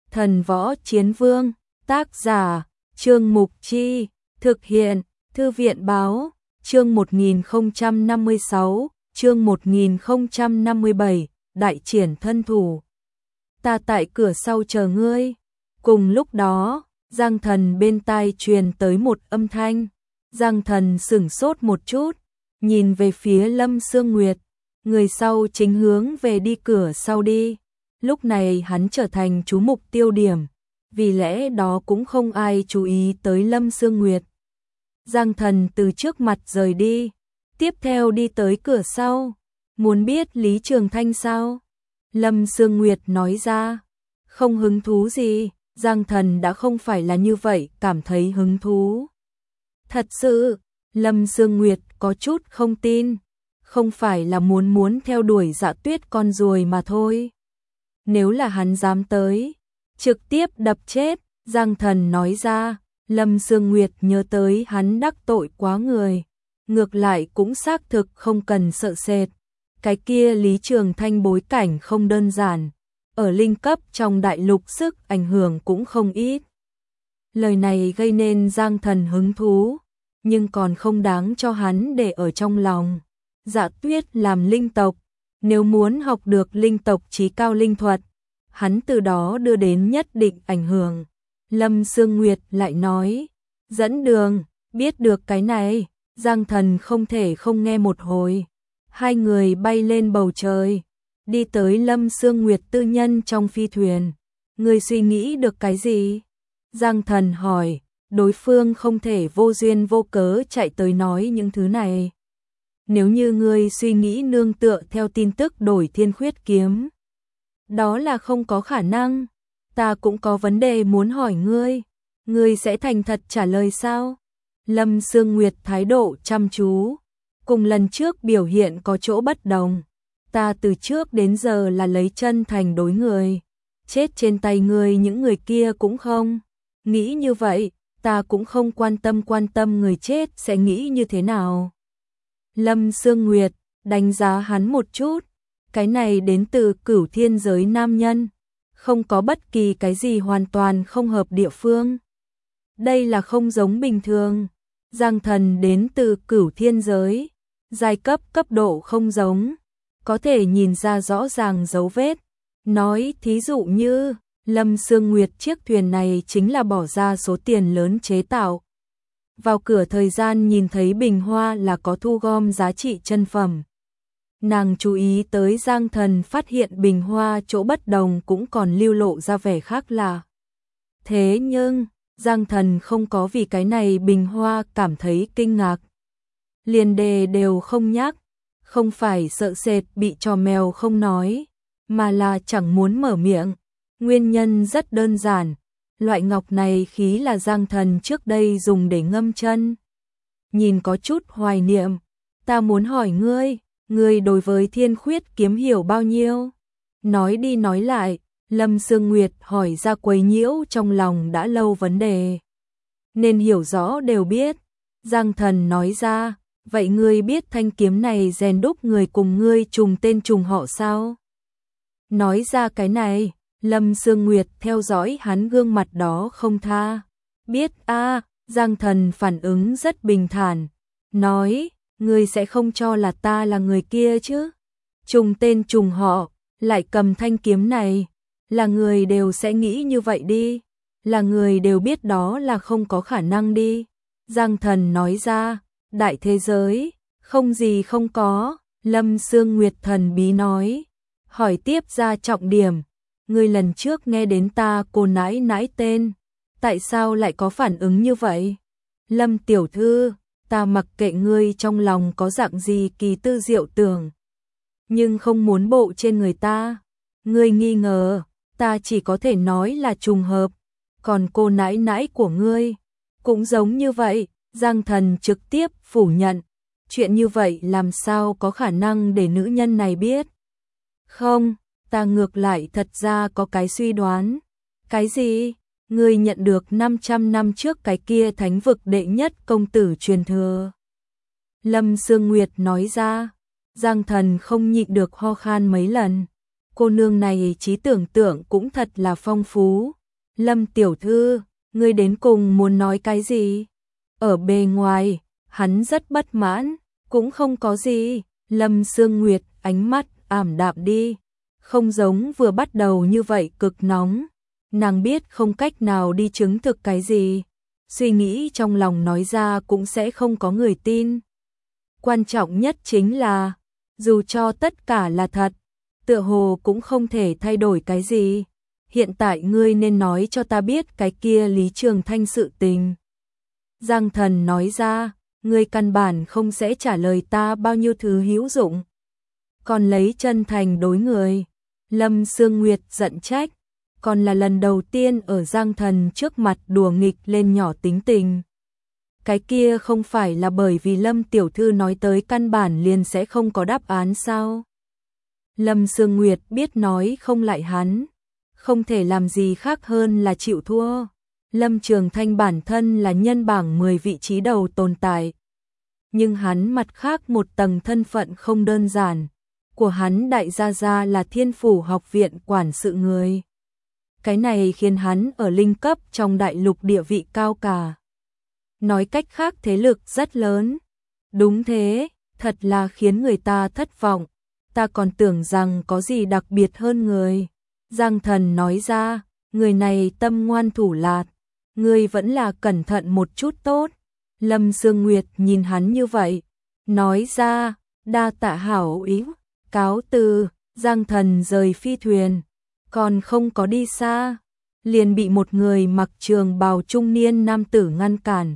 Thần Võ Chiến Vương, tác giả, Trương Mục Chi, thực hiện, Thư viện Báo, chương 1056, chương 1057, đại triển thân thủ. Ta tại cửa sau chờ ngươi. Cùng lúc đó, Giang Thần bên tai truyền tới một âm thanh. Giang Thần sửng sốt một chút, nhìn về phía Lâm Sương Nguyệt, người sau chính hướng về đi cửa sau đi. Lúc này hắn trở thành chú mục tiêu điểm, vì lẽ đó cũng không ai chú ý tới Lâm Sương Nguyệt. Giang Thần từ trước mặt rời đi, tiếp theo đi tới cửa sau. Muốn biết Lý Trường Thanh sao? Lâm Sương Nguyệt nói ra. Không hứng thú gì, Giang Thần đã không phải là như vậy cảm thấy hứng thú. Thật sự, Lâm Sương Nguyệt có chút không tin, không phải là muốn theo đuổi Dạ Tuyết con ruồi mà thôi. Nếu là hắn dám tới, trực tiếp đập chết, Giang Thần nói ra. Lâm Sương Nguyệt nhớ tới hắn đắc tội quá người, ngược lại cũng xác thực không cần sợ sệt. Cái kia Lý Trường Thanh bối cảnh không đơn giản, ở linh cấp trong đại lục sức ảnh hưởng cũng không ít. Lời này gây nên Giang Thần hứng thú, nhưng còn không đáng cho hắn để ở trong lòng. Dạ Tuyết làm linh tộc, nếu muốn học được linh tộc chí cao linh thuật, hắn từ đó đưa đến nhất định ảnh hưởng. Lâm Sương Nguyệt lại nói, dẫn đường, biết được cái này, Giang Thần không thể không nghe một hồi. Hai người bay lên bầu trời, đi tới Lâm Sương Nguyệt tư nhân trong phi thuyền. Ngươi suy nghĩ được cái gì? Giang Thần hỏi, đối phương không thể vô duyên vô cớ chạy tới nói những thứ này. Nếu như ngươi suy nghĩ nương tựa theo tin tức đổi thiên khuyết kiếm, đó là không có khả năng. Ta cũng có vấn đề muốn hỏi ngươi sẽ thành thật trả lời sao? Lâm Sương Nguyệt thái độ chăm chú, cùng lần trước biểu hiện có chỗ bất đồng. Ta từ trước đến giờ là lấy chân thành đối người, chết trên tay ngươi những người kia cũng không nghĩ như vậy, ta cũng không quan tâm người chết sẽ nghĩ như thế nào. Lâm Sương Nguyệt đánh giá hắn một chút, cái này đến từ Cửu Thiên giới nam nhân, không có bất kỳ cái gì hoàn toàn không hợp địa phương. Đây là không giống bình thường. Giang Thần đến từ Cửu Thiên giới, giai cấp cấp độ không giống, có thể nhìn ra rõ ràng dấu vết. Nói thí dụ như, Lâm Sương Nguyệt chiếc thuyền này chính là bỏ ra số tiền lớn chế tạo. Vào cửa thời gian nhìn thấy bình hoa là có thu gom giá trị chân phẩm. Nàng chú ý tới Giang Thần phát hiện bình hoa chỗ bất đồng cũng còn lưu lộ ra vẻ khác lạ. Thế nhưng, Giang Thần không có vì cái này bình hoa cảm thấy kinh ngạc. Liền đề đều không nhắc, không phải sợ sệt bị trò mèo không nói, mà là chẳng muốn mở miệng. Nguyên nhân rất đơn giản, loại ngọc này khí là Giang Thần trước đây dùng để ngâm chân. Nhìn có chút hoài niệm, ta muốn hỏi ngươi đối với thiên khuyết kiếm hiểu bao nhiêu? Nói đi nói lại, Lâm Sương Nguyệt hỏi ra quấy nhiễu trong lòng đã lâu vấn đề. Nên hiểu rõ đều biết. Giang Thần nói ra, vậy ngươi biết thanh kiếm này rèn đúc người cùng ngươi trùng tên trùng họ sao? Nói ra cái này, Lâm Sương Nguyệt theo dõi hắn gương mặt đó không tha. Biết a, Giang Thần phản ứng rất bình thản, nói, ngươi sẽ không cho là ta là người kia chứ? Trùng tên trùng họ, lại cầm thanh kiếm này, là người đều sẽ nghĩ như vậy đi, là người đều biết đó là không có khả năng đi. Giang Thần nói ra, đại thế giới, không gì không có. Lâm Sương Nguyệt thần bí nói, hỏi tiếp ra trọng điểm, ngươi lần trước nghe đến ta cô nãi nãi tên, tại sao lại có phản ứng như vậy? Lâm tiểu thư, ta mặc kệ ngươi trong lòng có dạng gì kỳ tư diệu tưởng, nhưng không muốn bộ trên người ta. Ngươi nghi ngờ, ta chỉ có thể nói là trùng hợp, còn cô nãi nãi của ngươi cũng giống như vậy. Giang Thần trực tiếp phủ nhận, chuyện như vậy làm sao có khả năng để nữ nhân này biết? Không, ta ngược lại thật ra có cái suy đoán. Cái gì? Ngươi nhận được 500 năm trước cái kia thánh vực đệ nhất công tử truyền thừa. Lâm Sương Nguyệt nói ra. Giang Thần không nhịn được ho khan mấy lần. Cô nương này trí tưởng tượng cũng thật là phong phú, Lâm tiểu thư, ngươi đến cùng muốn nói cái gì? Ở bề ngoài, hắn rất bất mãn, cũng không có gì. Lâm Sương Nguyệt ánh mắt ảm đạm đi, không giống vừa bắt đầu như vậy cực nóng. Nàng biết không cách nào đi chứng thực cái gì, suy nghĩ trong lòng nói ra cũng sẽ không có người tin. Quan trọng nhất chính là, dù cho tất cả là thật, tựa hồ cũng không thể thay đổi cái gì. Hiện tại ngươi nên nói cho ta biết cái kia Lý Trường Thanh sự tình. Giang Thần nói ra, ngươi căn bản không sẽ trả lời ta bao nhiêu thứ hữu dụng. Còn lấy chân thành đối người. Lâm Sương Nguyệt giận trách, còn là lần đầu tiên ở Giang Thần trước mặt đùa nghịch lên nhỏ tính tình. Cái kia không phải là bởi vì Lâm tiểu thư nói tới căn bản liền sẽ không có đáp án sao? Lâm Sương Nguyệt biết nói không lại hắn, không thể làm gì khác hơn là chịu thua. Lâm Trường Thanh bản thân là nhân bảng 10 vị trí đầu tồn tại, nhưng hắn mặt khác một tầng thân phận không đơn giản, của hắn đại gia gia là Thiên Phủ học viện quản sự người. Cái này khiến hắn ở linh cấp trong đại lục địa vị cao cả. Nói cách khác thế lực rất lớn. Đúng thế, thật là khiến người ta thất vọng. Ta còn tưởng rằng có gì đặc biệt hơn người. Giang Thần nói ra, người này tâm ngoan thủ lạt, ngươi vẫn là cẩn thận một chút tốt. Lâm Sương Nguyệt nhìn hắn như vậy, nói ra, đa tạ hảo ý, cáo từ. Giang Thần rời phi thuyền, còn không có đi xa, liền bị một người mặc trường bào trung niên nam tử ngăn cản.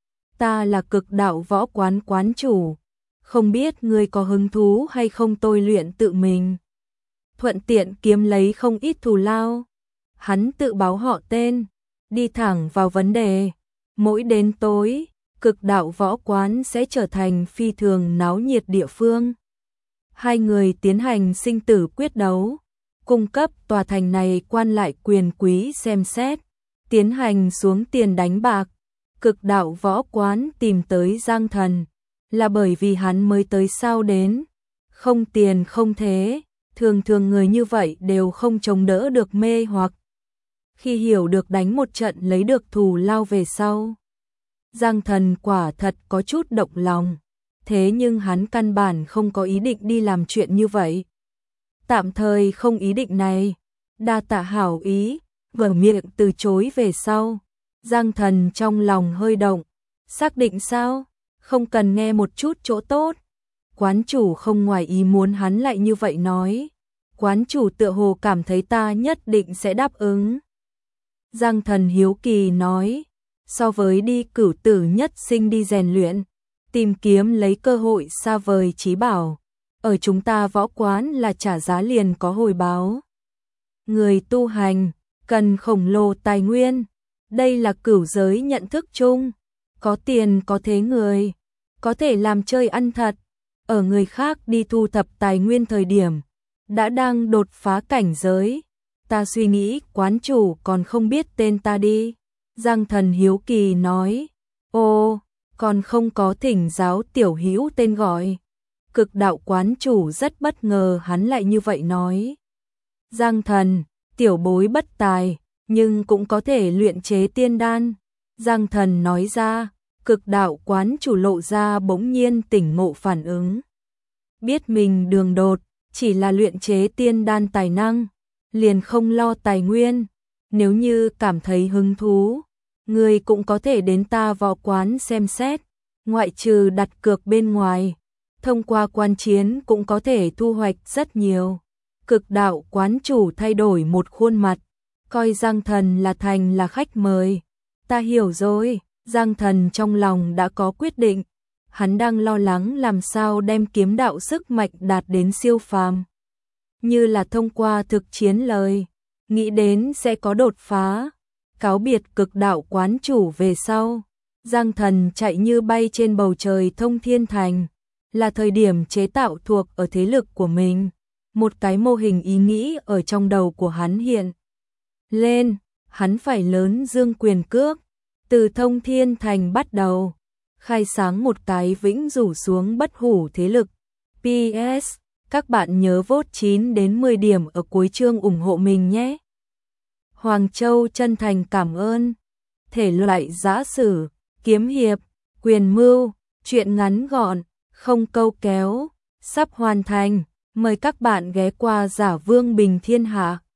Ta là Cực Đạo Võ Quán quán chủ, không biết ngươi có hứng thú hay không tôi luyện tự mình. Thuận tiện kiếm lấy không ít thù lao. Hắn tự báo họ tên, đi thẳng vào vấn đề. Mỗi đến tối, Cực Đạo Võ Quán sẽ trở thành phi thường náo nhiệt địa phương. Hai người tiến hành sinh tử quyết đấu, cung cấp tòa thành này quan lại quyền quý xem xét, tiến hành xuống tiền đánh bạc. Cực Đạo Võ Quán tìm tới Giang Thần, là bởi vì hắn mới tới sao đến. Không tiền không thế, thường thường người như vậy đều không chống đỡ được mê hoặc. Khi hiểu được đánh một trận lấy được thù lao về sau, Giang Thần quả thật có chút động lòng, thế nhưng hắn căn bản không có ý định đi làm chuyện như vậy. Tạm thời không ý định này, đa tạ hảo ý, vừa miệng từ chối về sau. Giang Thần trong lòng hơi động, xác định sao, không cần nghe một chút chỗ tốt. Quán chủ không ngoài ý muốn hắn lại như vậy nói, quán chủ tựa hồ cảm thấy ta nhất định sẽ đáp ứng. Giang Thần hiếu kỳ nói, so với đi Cửu Tử Nhất Sinh đi rèn luyện, tìm kiếm lấy cơ hội xa vời chí bảo, ở chúng ta võ quán là trả giá liền có hồi báo. Người tu hành cần khổng lồ tài nguyên, đây là cửu giới nhận thức chung, có tiền có thế người, có thể làm chơi ăn thật, ở người khác đi thu thập tài nguyên thời điểm, đã đang đột phá cảnh giới. Ta suy nghĩ quán chủ còn không biết tên ta đi. Giang Thần hiếu kỳ nói, ô, còn không có thỉnh giáo tiểu hữu tên gọi. Cực Đạo quán chủ rất bất ngờ hắn lại như vậy nói. Giang Thần, tiểu bối bất tài, nhưng cũng có thể luyện chế tiên đan. Giang Thần nói ra, Cực Đạo quán chủ lộ ra bỗng nhiên tỉnh ngộ phản ứng. Biết mình đường đột, chỉ là luyện chế tiên đan tài năng, liền không lo tài nguyên. Nếu như cảm thấy hứng thú, người cũng có thể đến ta võ quán xem xét, ngoại trừ đặt cược bên ngoài, thông qua quan chiến cũng có thể thu hoạch rất nhiều. Cực Đạo quán chủ thay đổi một khuôn mặt, coi Giang Thần là thành là khách mời. Ta hiểu rồi, Giang Thần trong lòng đã có quyết định, hắn đang lo lắng làm sao đem kiếm đạo sức mạnh đạt đến siêu phàm. Như là thông qua thực chiến lời, nghĩ đến sẽ có đột phá. Cáo biệt Cực Đạo quán chủ về sau, Giang Thần chạy như bay trên bầu trời Thông Thiên Thành, là thời điểm chế tạo thuộc ở thế lực của mình. Một cái mô hình ý nghĩ ở trong đầu của hắn hiện lên, hắn phải lớn dương quyền cước, từ Thông Thiên Thành bắt đầu, khai sáng một cái vĩnh rủ xuống bất hủ thế lực. PS, các bạn nhớ vote 9 đến 10 điểm ở cuối chương ủng hộ mình nhé. Hoàng Châu chân thành cảm ơn. Thể loại giã sử, kiếm hiệp, quyền mưu, truyện ngắn gọn, không câu kéo, sắp hoàn thành. Mời các bạn ghé qua Giả Vương Bình Thiên Hạ.